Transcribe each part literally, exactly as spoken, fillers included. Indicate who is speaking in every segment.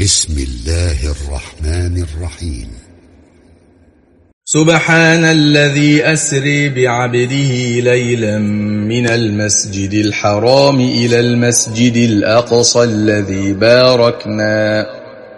Speaker 1: بسم الله الرحمن الرحيم.
Speaker 2: سبحان الذي أسري بعبده ليلا من المسجد الحرام إلى المسجد الأقصى الذي باركنا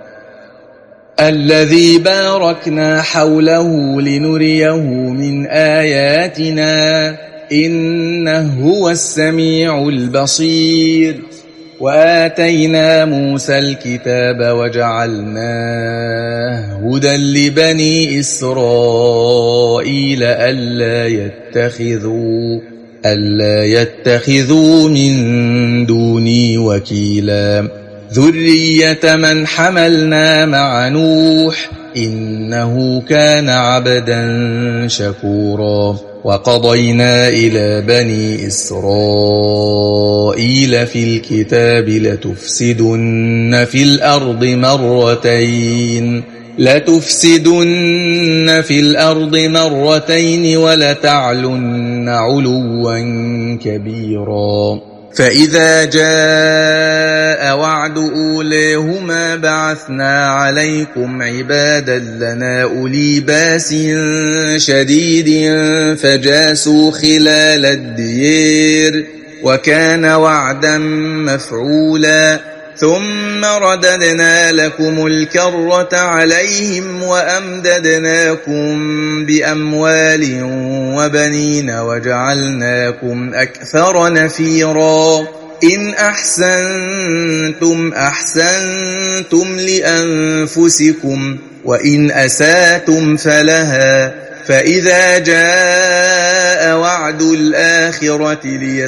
Speaker 2: الذي باركنا حوله لنريه من آياتنا إنه هو السميع البصير. وآتينا موسى الكتاب وجعلناه هدى لبني إسرائيل ألا يتخذوا ألا يتخذوا من دوني وكيلا ذرية من حملنا مع نوح إنه كان عبدا شكورا. وقضينا إلى بني إسرائيل في الكتاب لتفسدن في الأرض مرتين لتفسدن في الأرض مرتين ولتعلن علوا كبيرا. فإذا جاء وعد أوليهما بعثنا عليكم عبادا لنا أولي باس شديد فجاسوا خلال الديار وكان وعدا مفعولا. ثم رددنا لكم الكرة عليهم وأمددناكم بأموال وبنين وجعلناكم أكثر نفيرا. إن أحسنتم أحسنتم لأنفسكم وإن أساتم فلها. فإذا جاء وعد الآخرة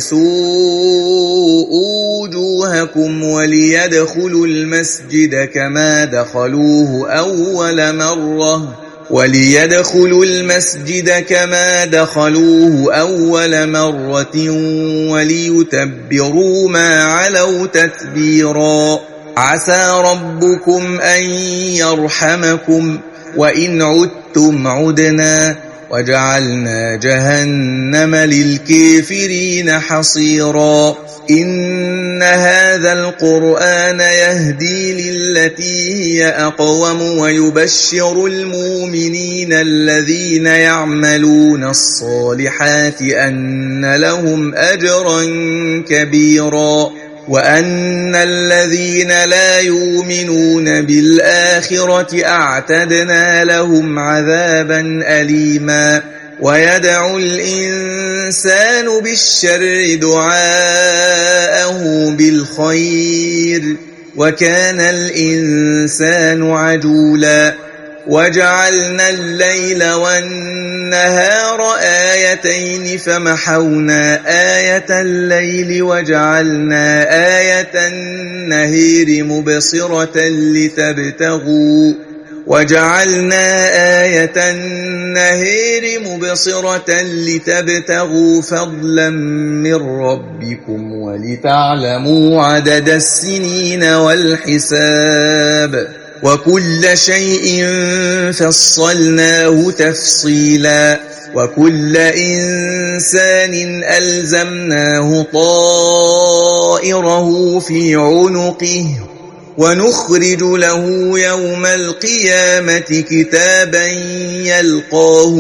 Speaker 2: ليسوءوا وجوهكم وليدخلوا المسجد كما دخلوه أول مرة وليدخلوا المسجد كما دخلوه أول مرة وليتبروا ما علوا تتبيرا. عسى ربكم أن يرحمكم وإن عدتم عدنا وجعلنا جهنم للكافرين حصيرا. إن هذا القرآن يهدي للتي هي أقوم ويبشر المؤمنين الذين يعملون الصالحات أن لهم أجرا كبيرا وأن الذين لا يؤمنون بالآخرة أعتدنا لهم عذابا أليما. ويدعو الإنسان بالشر دعاءه بالخير وكان الإنسان عجولا. وجعلنا الليل والنهار آيتين فمحونا آية الليل وجعلنا آية النهار مبصرة لتبتغوا وجعلنا آية النهار مبصرة لتبتغوا فضلا من ربكم ولتعلموا عدد السنين والحساب وكل شيء فصلناه تفصيلا. وكل إنسان ألزمناه طائره في عنقه ونخرج له يوم القيامة كتابا يلقاه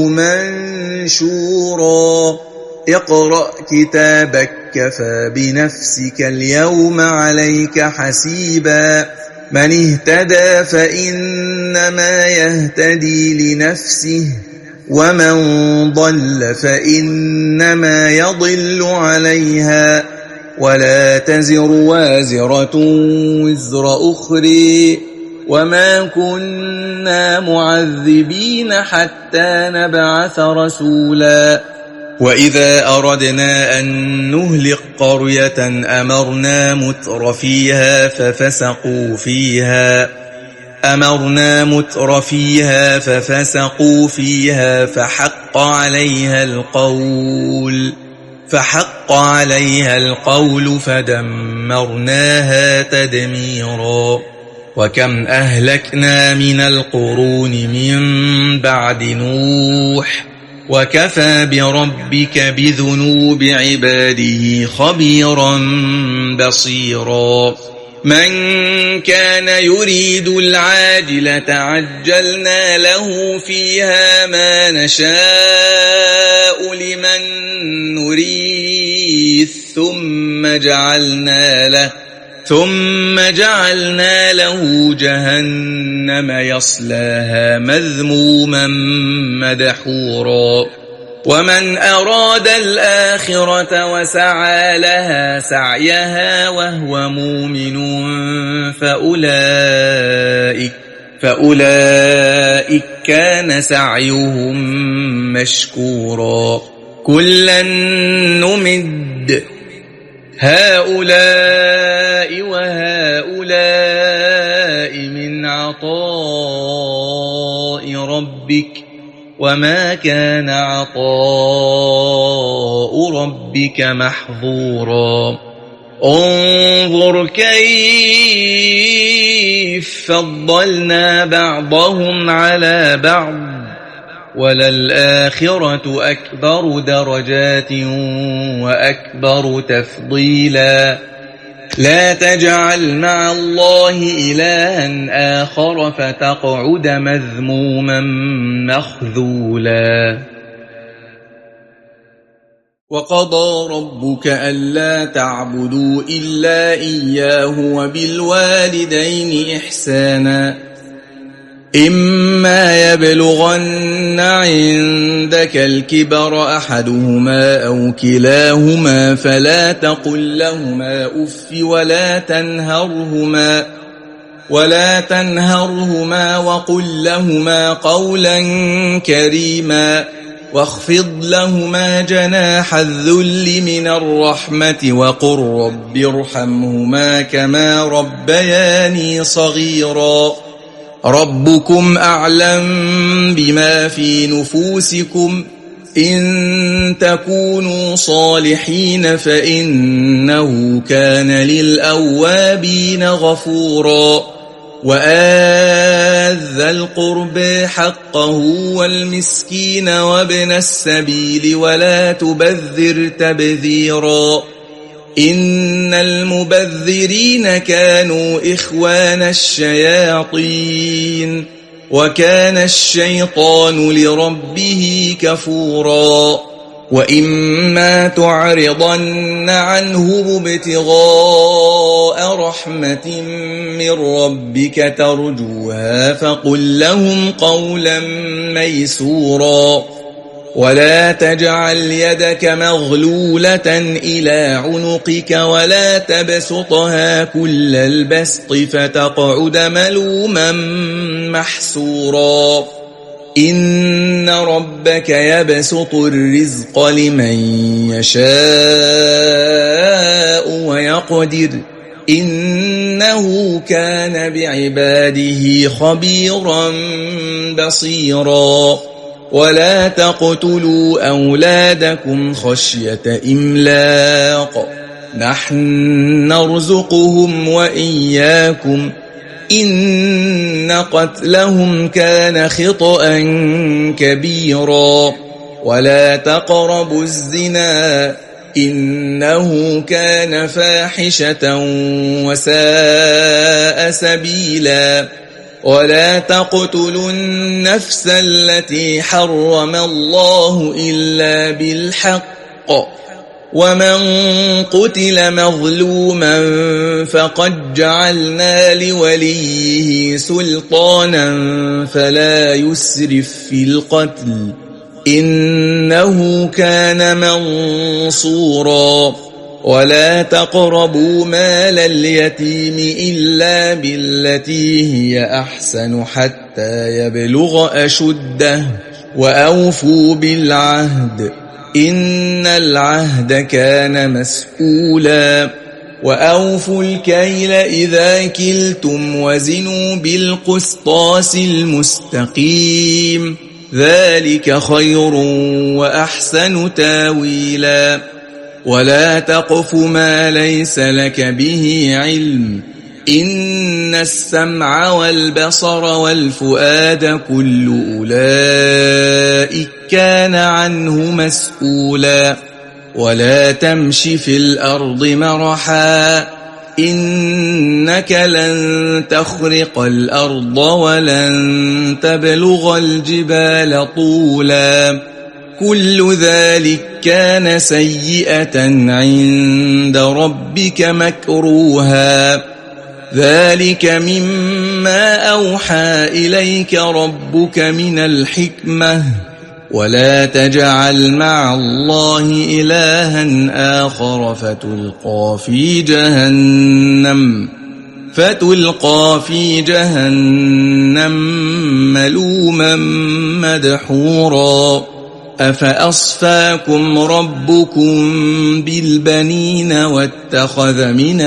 Speaker 2: منشورا. اقرأ كتابك كفى بنفسك اليوم عليك حسيبا. من اهتدى فإنما يهتدي لنفسه ومن ضل فإنما يضل عليها ولا تزر وازرة وزر أخرى وما كنا معذبين حتى نبعث رسولا. وإذا أردنا أن نهلك قرية أمرنا متر فيها ففسقوا فيها أمرنا متر فيها ففسقوا فيها فحق عليها القول فحق عليها القول فدمرناها تدميرا. وكم أهلكنا من القرون من بعد نوح وكفى بربك بذنوب عباده خبيرا بصيرا. من كان يريد العاجلة عجلنا له فيها ما نشاء لمن نريد ثم جعلنا له ثم جعلنا له جهنم يصلاها مذموما مدحورا ومن أراد الآخرة وسعى لها سعيها وهو مؤمن فأولئك فأولئك كان سعيهم مشكورا كلا نمد هؤلاء وهؤلاء من عطاء ربك وما كان عطاء ربك محظورا انظر كيف فضلنا بعضهم على بعض وللآخرة أكبر درجات وأكبر تفضيلا لا تجعل مع الله إلها آخر فتقعد مذموما مخذولا وقضى ربك ألا تعبدوا إلا إياه وبالوالدين إحسانا إما يبلغن عندك الكبر أحدهما أو كلاهما فلا تقل لهما أف ولا تنهرهما ولا تنهرهما وقل لهما قولا كريما واخفض لهما جناح الذل من الرحمة وقل رب ارحمهما كما ربياني صغيرا ربكم أعلم بما في نفوسكم إن تكونوا صالحين فإنه كان للأوابين غفورا وآت ذا القربى حقه والمسكين وابن السبيل ولا تبذر تبذيرا إن المبذرين كانوا إخوان الشياطين وكان الشيطان لربه كفورا وإما تعرضن عنهم ابتغاء رحمة من ربك ترجوها فقل لهم قولا ميسورا ولا تجعل يدك مغلولة إلى عنقك ولا تبسطها كل البسط فتقعد ملوما محسورا إن ربك يبسط الرزق لمن يشاء ويقدر إنه كان بعباده خبيرا بصيرا ولا تقتلوا أولادكم خشية إملاق نحن نرزقهم وإياكم إن قتلهم كان خطأ كبيرا ولا تقربوا الزنا إنه كان فاحشة وساء سبيلا ولا تقتلوا النفس التي حرم الله إلا بالحق ومن قتل مظلوما فقد جعلنا لوليه سلطانا فلا يسرف في القتل إنه كان منصورا ولا تقربوا مال اليتيم إلا بالتي هي أحسن حتى يبلغ أشده وأوفوا بالعهد إن العهد كان مسؤولا وأوفوا الكيل إذا كلتم وزنوا بالقسطاس المستقيم ذلك خير وأحسن تاويلا ولا تقف ما ليس لك به علم إن السمع والبصر والفؤاد كل أولئك كان عنه مسؤولا ولا تمش في الأرض مرحا إنك لن تخرق الأرض ولن تبلغ الجبال طولا كل ذلك كان سيئة عند ربك مكروها ذلك مما أوحى إليك ربك من الحكمة ولا تجعل مع الله إلها آخر فتلقى في جهنم فتلقى في جهنم ملوما مدحورا أفأصفاكم ربكم بالبنين واتخذ من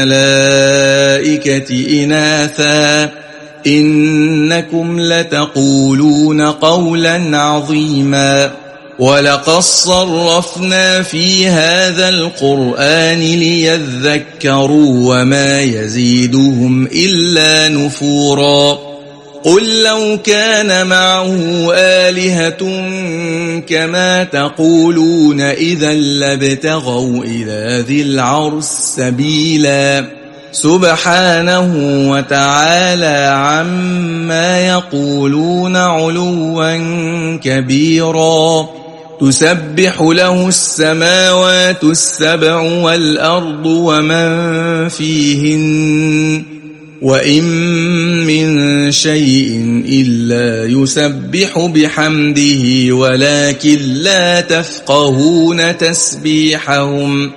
Speaker 2: الملائكة إناثا إنكم لتقولون قولا عظيما ولقد صرفنا في هذا القرآن ليذكروا وما يزيدهم إلا نفورا قل لو كان معه آلهة كما تقولون إذا لابتغوا إلى ذي العرش سبيلا سبحانه وتعالى عما يقولون علوا كبيرا تسبح له السماوات السبع والأرض ومن فيهن وإن من شيء إلا يسبح بحمده ولكن لا تفقهون تسبيحهم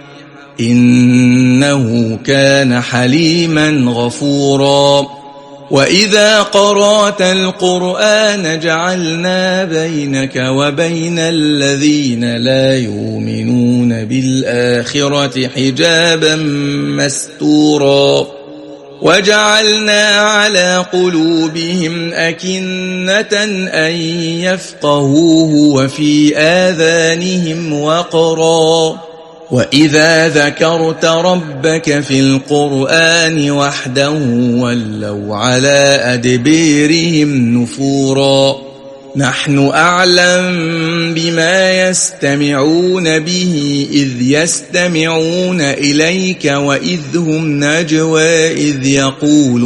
Speaker 2: إنه كان حليما غفورا وإذا قرأت القرآن جعلنا بينك وبين الذين لا يؤمنون بالآخرة حجابا مستورا وجعلنا على قلوبهم أكنة أن يفقهوه وفي آذانهم وقرا وإذا ذكرت ربك في القرآن وحده ولوا على أدبيرهم نفورا نحن أعلم بما يستمعون به إذ يستمعون إليك وإذ هم نجوى إذ يقول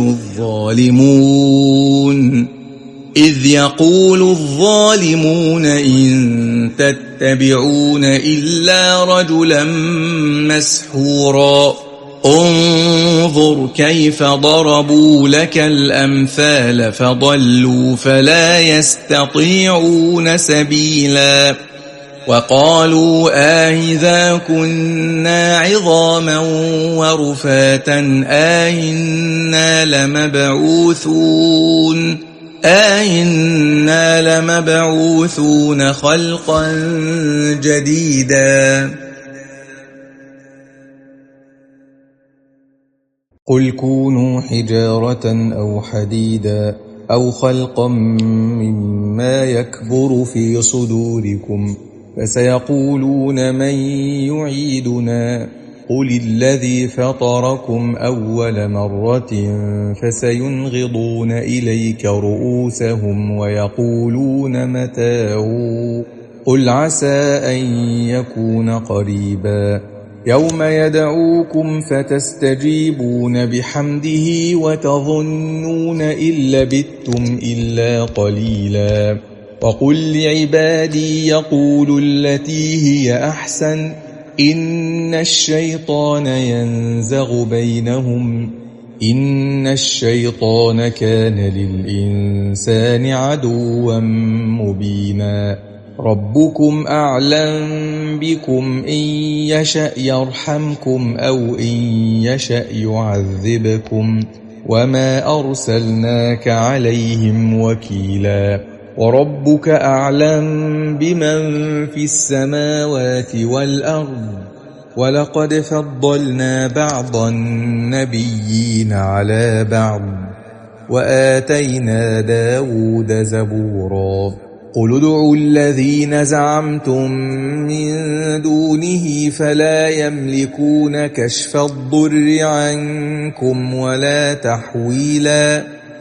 Speaker 2: الظالمون إذ يقول الظالمون إن تتبعون إلا رجلا مسحورا انظر كيف ضربوا لك الأمثال فضلوا فلا يستطيعون سبيلا وقالوا آئذا كنا عظاما ورفاتا آئنا لمبعوثون آئنا لمبعوثون خلقا جديدا قل كونوا حجارة أو حديدا أو خلقا مما يكبر في صدوركم فسيقولون من يعيدنا قل الذي فطركم أول مرة فسينغضون إليك رؤوسهم ويقولون متاه قل عسى أن يكون قريبا يوم يدعوكم فتستجيبون بحمده وتظنون إن لبثتم إلا قليلا وقل لعبادي يقولوا التي هي أحسن إن الشيطان ينزغ بينهم إن الشيطان كان للإنسان عدوا مبينا ربكم أعلم بكم إن يشأ يرحمكم أو إن يشأ يعذبكم وما أرسلناك عليهم وكيلا وربك أعلم بمن في السماوات والأرض ولقد فضلنا بعض النبيين على بعض وآتينا داود زبورا قل ادعوا الذين زعمتم من دونه فلا يملكون كشف الضر عنكم ولا تحويلا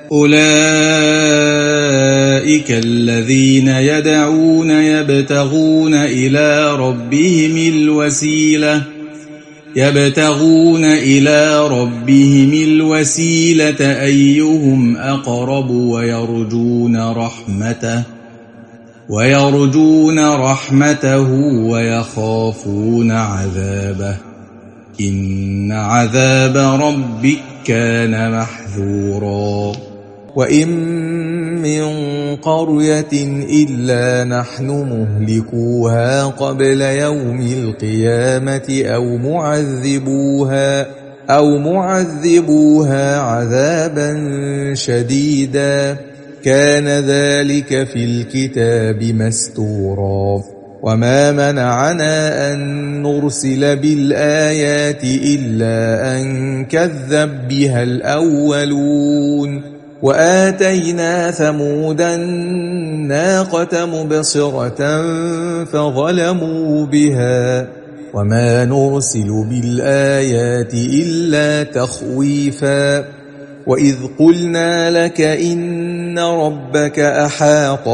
Speaker 2: أولئك الذين يدعون يبتغون إلى ربهم الوسيلة يبتغون إلى ربهم الوسيلة أيهم أقرب ويرجون رحمته ويرجون رحمته ويخافون عذابه إن عذاب ربك كان محذورا وإن من قرية إلا نحن مهلكوها قبل يوم القيامة أو معذبوها أو معذبوها عذابا شديدا كان ذلك في الكتاب مستورا وما منعنا أن نرسل بالآيات إلا أن كذب بها الأولون وآتينا ثمود الناقة مبصرة فظلموا بها وما نرسل بالآيات إلا تخويفا وإذ قلنا لك إن ربك أحاط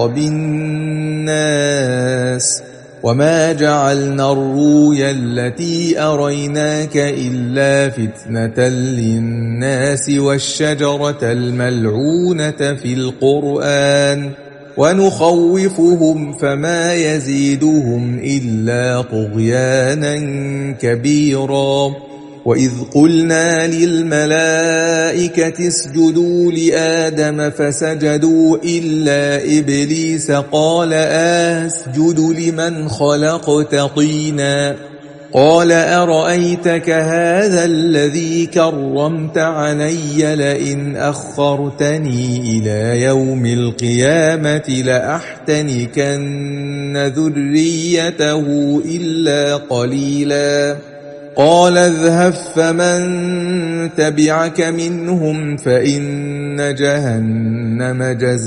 Speaker 2: بالناس وما جعلنا الرؤيا التي أريناك إلا فتنة للناس والشجرة الملعونة في القرآن ونخوفهم فما يزيدهم إلا طغيانا كبيرا وإذ قلنا للملائكة اسجدوا لآدم فسجدوا إلا إبليس قال أسجد لمن خلقت طينا قال أرأيتك هذا الذي كرمت علي لئن أخرتني إلى يوم القيامة لأحتنكن ذريته إلا قليلا قال اذهب فمن تبعك منهم فإن جهنم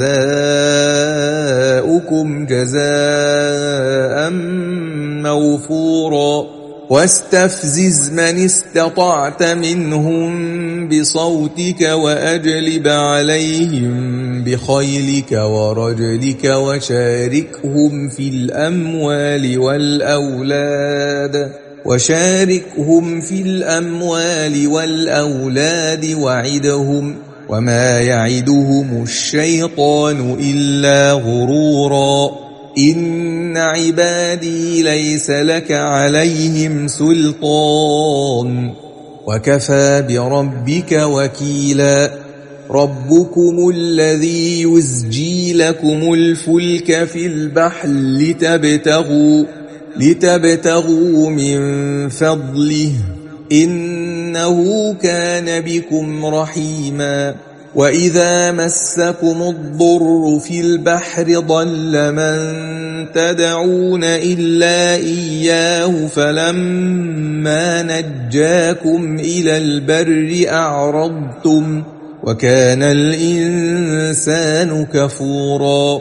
Speaker 2: جزاؤكم جزاء موفورا واستفزز من استطعت منهم بصوتك وأجلب عليهم بخيلك ورجلك وشاركهم في الأموال والأولاد وشاركهم في الأموال والأولاد وعدهم وما يعدهم الشيطان إلا غرورا إن عبادي ليس لك عليهم سلطان وكفى بربك وكيلا ربكم الذي يزجي لكم الفلك في البحر لتبتغوا لتبتغوا من فضله إنه كان بكم رحيما وإذا مسكم الضر في البحر ضل من تدعون إلا إياه فلما نجاكم إلى البر أعرضتم وكان الإنسان كفورا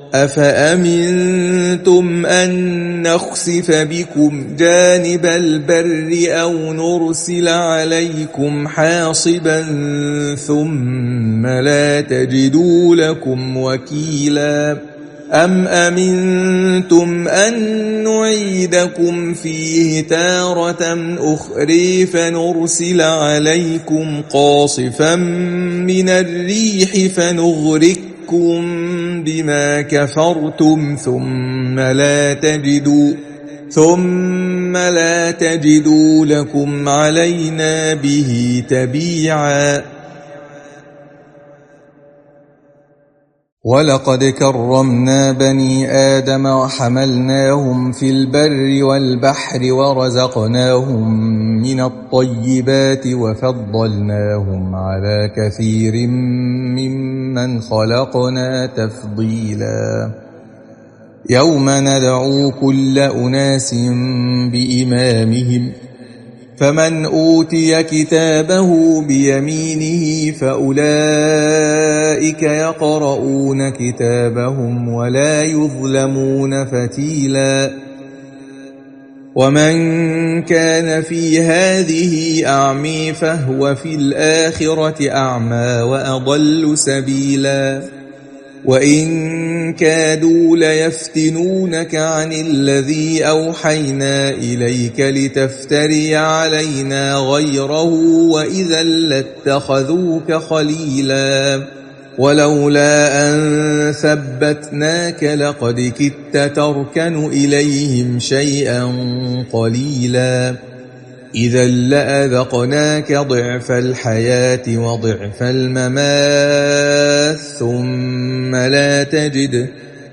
Speaker 2: أفأمنتم أن نخسف بكم جانب البر أو نرسل عليكم حاصبا ثم لا تجدوا لكم وكيلا أم أمنتم أن نعيدكم فيه تارة أخرى فنرسل عليكم قاصفا من الريح فنغرقكم بما كفرتم ثم لا تجدوا ثم لا تجدوا لكم علينا به تبيعا ولقد كرمنا بني آدم وحملناهم في البر والبحر ورزقناهم من الطيبات وفضلناهم على كثير ممن خلقنا تفضيلا يوم ندعو كل أناس بإمامهم فمن أوتي كتابه بيمينه فأولئك يقرؤون كتابهم ولا يظلمون فتيلا ومن كان في هذه أعمي فهو في الآخرة أعمى وأضل سبيلا وإن كادوا ليفتنونك عن الذي أوحينا إليك لتفتري علينا غيره وإذا لاتخذوك خليلا ولولا أن ثبتناك لقد كدت تركن إليهم شيئا قليلا إذا لأذقناك ضعف الحياة وضعف الممات ثم لا تجد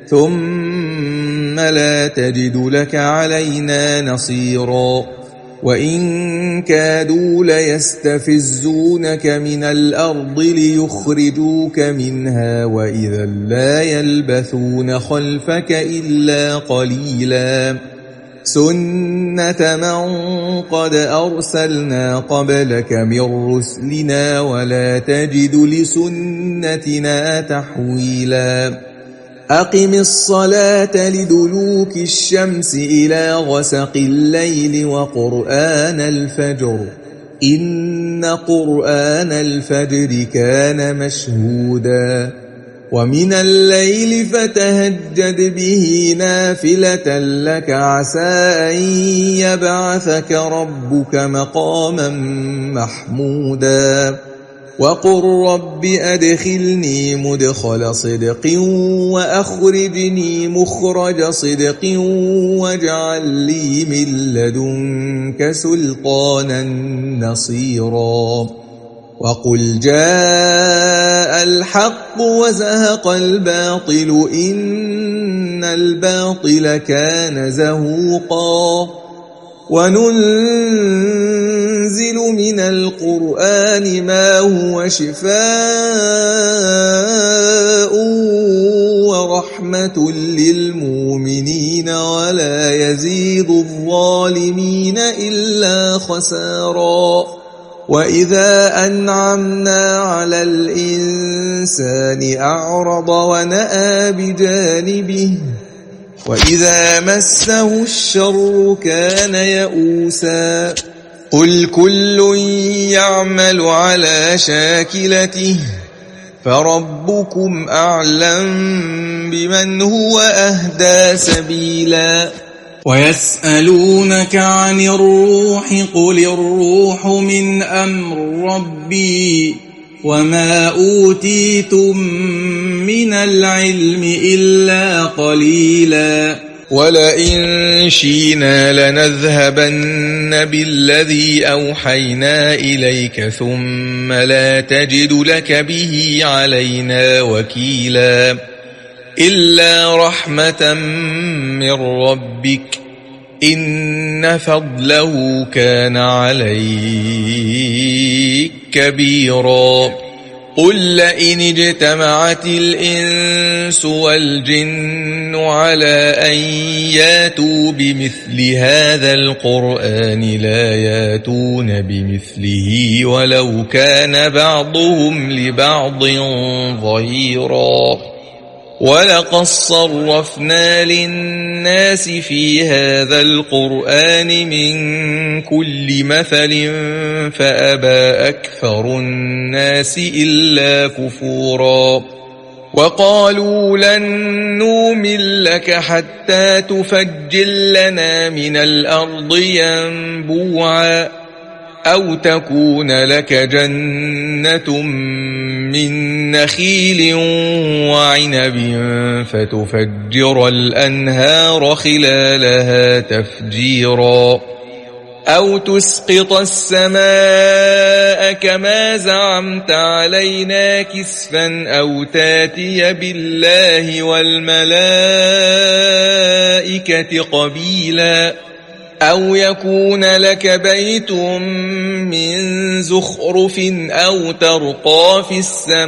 Speaker 2: ثم لا تجد لك علينا نصيرا وإن كادوا ليستفزونك من الأرض ليخرجوك منها وإذا لا يلبثون خلفك إلا قليلا سنة من قد أرسلنا قبلك من رسلنا ولا تجد لسنتنا تحويلا أقم الصلاة لدلوك الشمس إلى غسق الليل وقرآن الفجر إن قرآن الفجر كان مشهودا ومن الليل فتهجد به نافلة لك عسى أن يبعثك ربك مقاما محمودا وقل رب أدخلني مدخل صدق وأخرجني مخرج صدق واجعل لي من لدنك سلطانا نصيرا وقل جاء الحق وزهق الباطل إن الباطل كان زهوقا وننزل من القرآن ما هو شفاء ورحمة للمؤمنين ولا يزيد الظالمين إلا خسارا وإذا أنعمنا على الإنسان أعرض ونأى بجانبه وإذا مسه الشر كان يئوسا قل كل يعمل على شاكلته فربكم أعلم بمن هو أهدى سبيلا ويسألونك عن الروح قل الروح من أمر ربي وما أوتيتم من العلم إلا قليلا ولئن شئنا لنذهبن بالذي أوحينا إليك ثم لا تجد لك به علينا وكيلا إلا رحمة من ربك إن فضله كان عليك كبيرا قل لئن اجتمعت الإنس والجن على أن ياتوا بمثل هذا القرآن لا ياتون بمثله ولو كان بعضهم لبعض ظهيرا ولقد صرفنا للناس في هذا القرآن من كل مثل فأبى أكثر الناس إلا كفورا وقالوا لن نؤمن لك حتى تفجر لنا من الأرض ينبوعا أو تكون لك جنة من نخيل وعنب فتفجر الأنهار خلالها تفجيرا أو تسقط السماء كما زعمت علينا كسفا أو تاتي بالله والملائكة قبيلا أو يكون لك بيت من زخرف أو ترقى في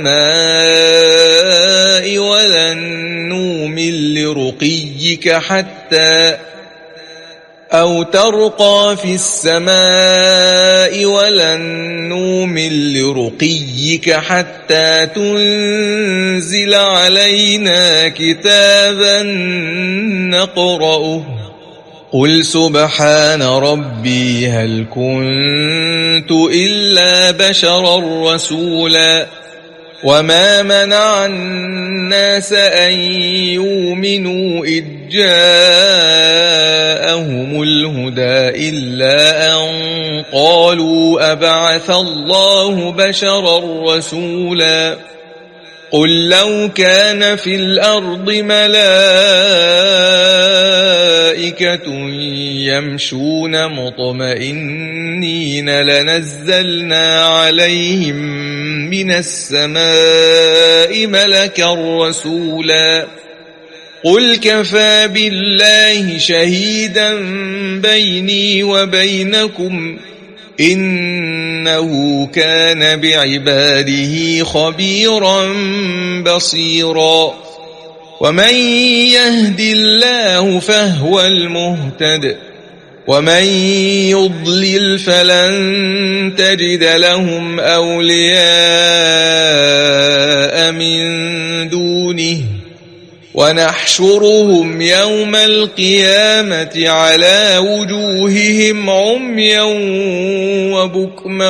Speaker 2: السماء ولن نؤمن لرقيك حتى أو ترقى في السماء ولن نؤمن لرقيك حتى تنزل علينا كتابا نقرأه قل سبحان ربي هل كنت إلا بشرا رسولا وما منع الناس أن يؤمنوا إذ جاءهم الهدى إلا أن قالوا أبعث الله بشرا رسولا قل لو كان في الأرض ملائكة يمشون مطمئنين لنزلنا عليهم من السماء ملكا رسولا قل كفى بالله شهيدا بيني وبينكم إنه كان بعباده خبيرا بصيرا ومن يهد الله فهو المهتد ومن يضلل فلن تجد لهم أولياء من دونه ونحشرهم يوم القيامة على وجوههم عميا وبكما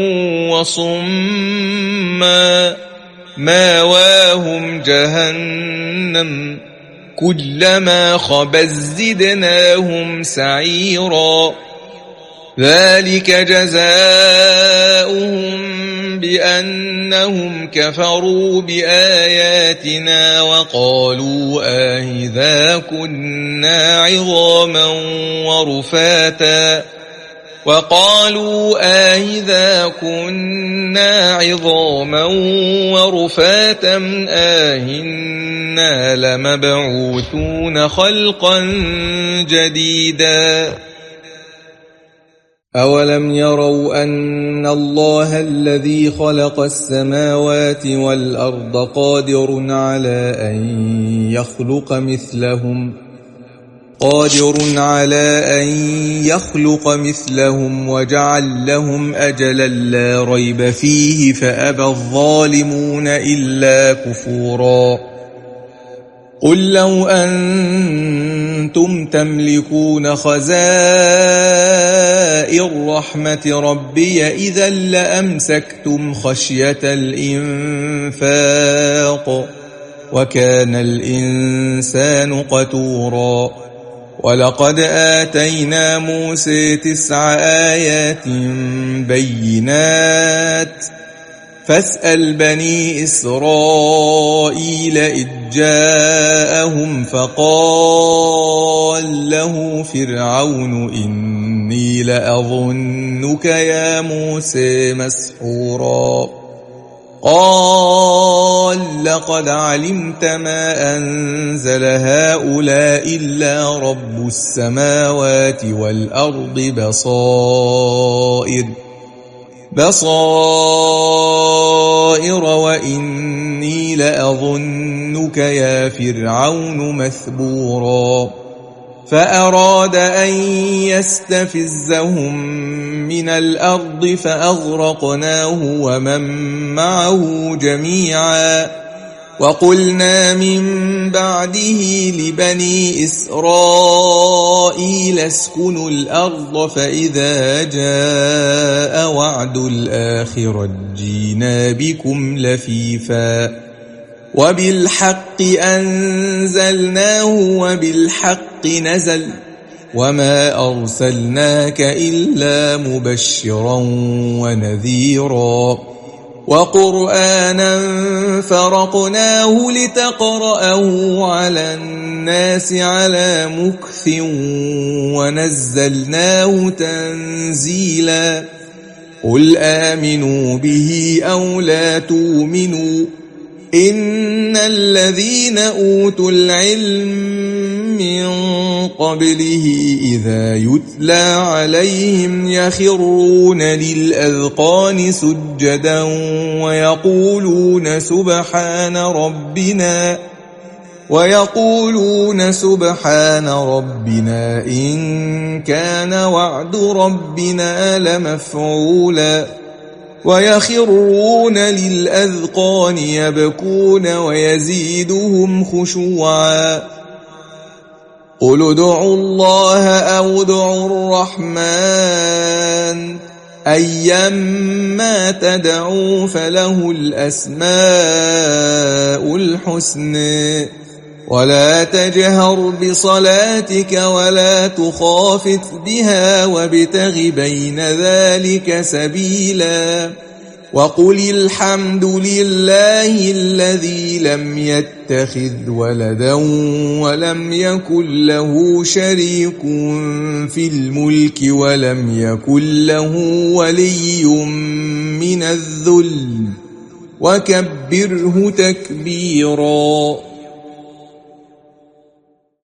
Speaker 2: وصما ماواهم جهنم كلما خبت زدناهم سعيرا ذلك جزاؤهم بأنهم كفروا بآياتنا وقالوا آئذا كنا عظاما ورفاتا وقالوا آئذا كنا عظاما ورفاتا آئنا لمبعوثون خلقا جديدا أولم يروا أن الله الذي خلق السماوات والأرض قادر على أن يخلق مثلهم قادر على أن يخلق مثلهم وجعل لهم أجلا لا ريب فيه فأبى الظالمون إلا كفورا قل لو أنتم تملكون خزائن رحمة ربي إذا لأمسكتم خشية الإنفاق وكان الإنسان قتورا ولقد آتينا موسى تسع آيات بينات فاسأل بني إسرائيل إذ جاءهم فقال له فرعون إني لأظنك يا موسى مسحورا قال لقد علمت ما أنزل هؤلاء إلا رب السماوات والأرض بصائر بصائر وإني لأظنك يا فرعون مثبورا فأراد أن يستفزهم من الأرض فأغرقناه ومن معه جميعا وقلنا من بعده لبني إسرائيل اسكنوا الأرض فإذا جاء وعد الآخرة جينا بكم لفيفا وبالحق أنزلناه وبالحق نزل وما أرسلناك إلا مبشرا ونذيرا وقرآنا فرقناه لتقرأه على الناس على مكث ونزلناه تنزيلا قل آمنوا به أو لا تؤمنوا إن الذين أوتوا العلم من قبله إذا يتلى عليهم يخرون للأذقان سجدا ويقولون سبحان ربنا ويقولون سبحان ربنا إن كان وعد ربنا لمفعولا ويخرون للأذقان يبكون ويزيدهم خشوعا قل ادعوا الله أو ادعوا الرحمن أيما تدعوا فله الأسماء الحسنى ولا تجهر بصلاتك ولا تخافت بها وابتغ بين ذلك سبيلا وقل الحمد لله الذي لم يتخذ ولدا ولم يكن له شريك في الملك ولم يكن له ولي من الذل وكبره تكبيرا.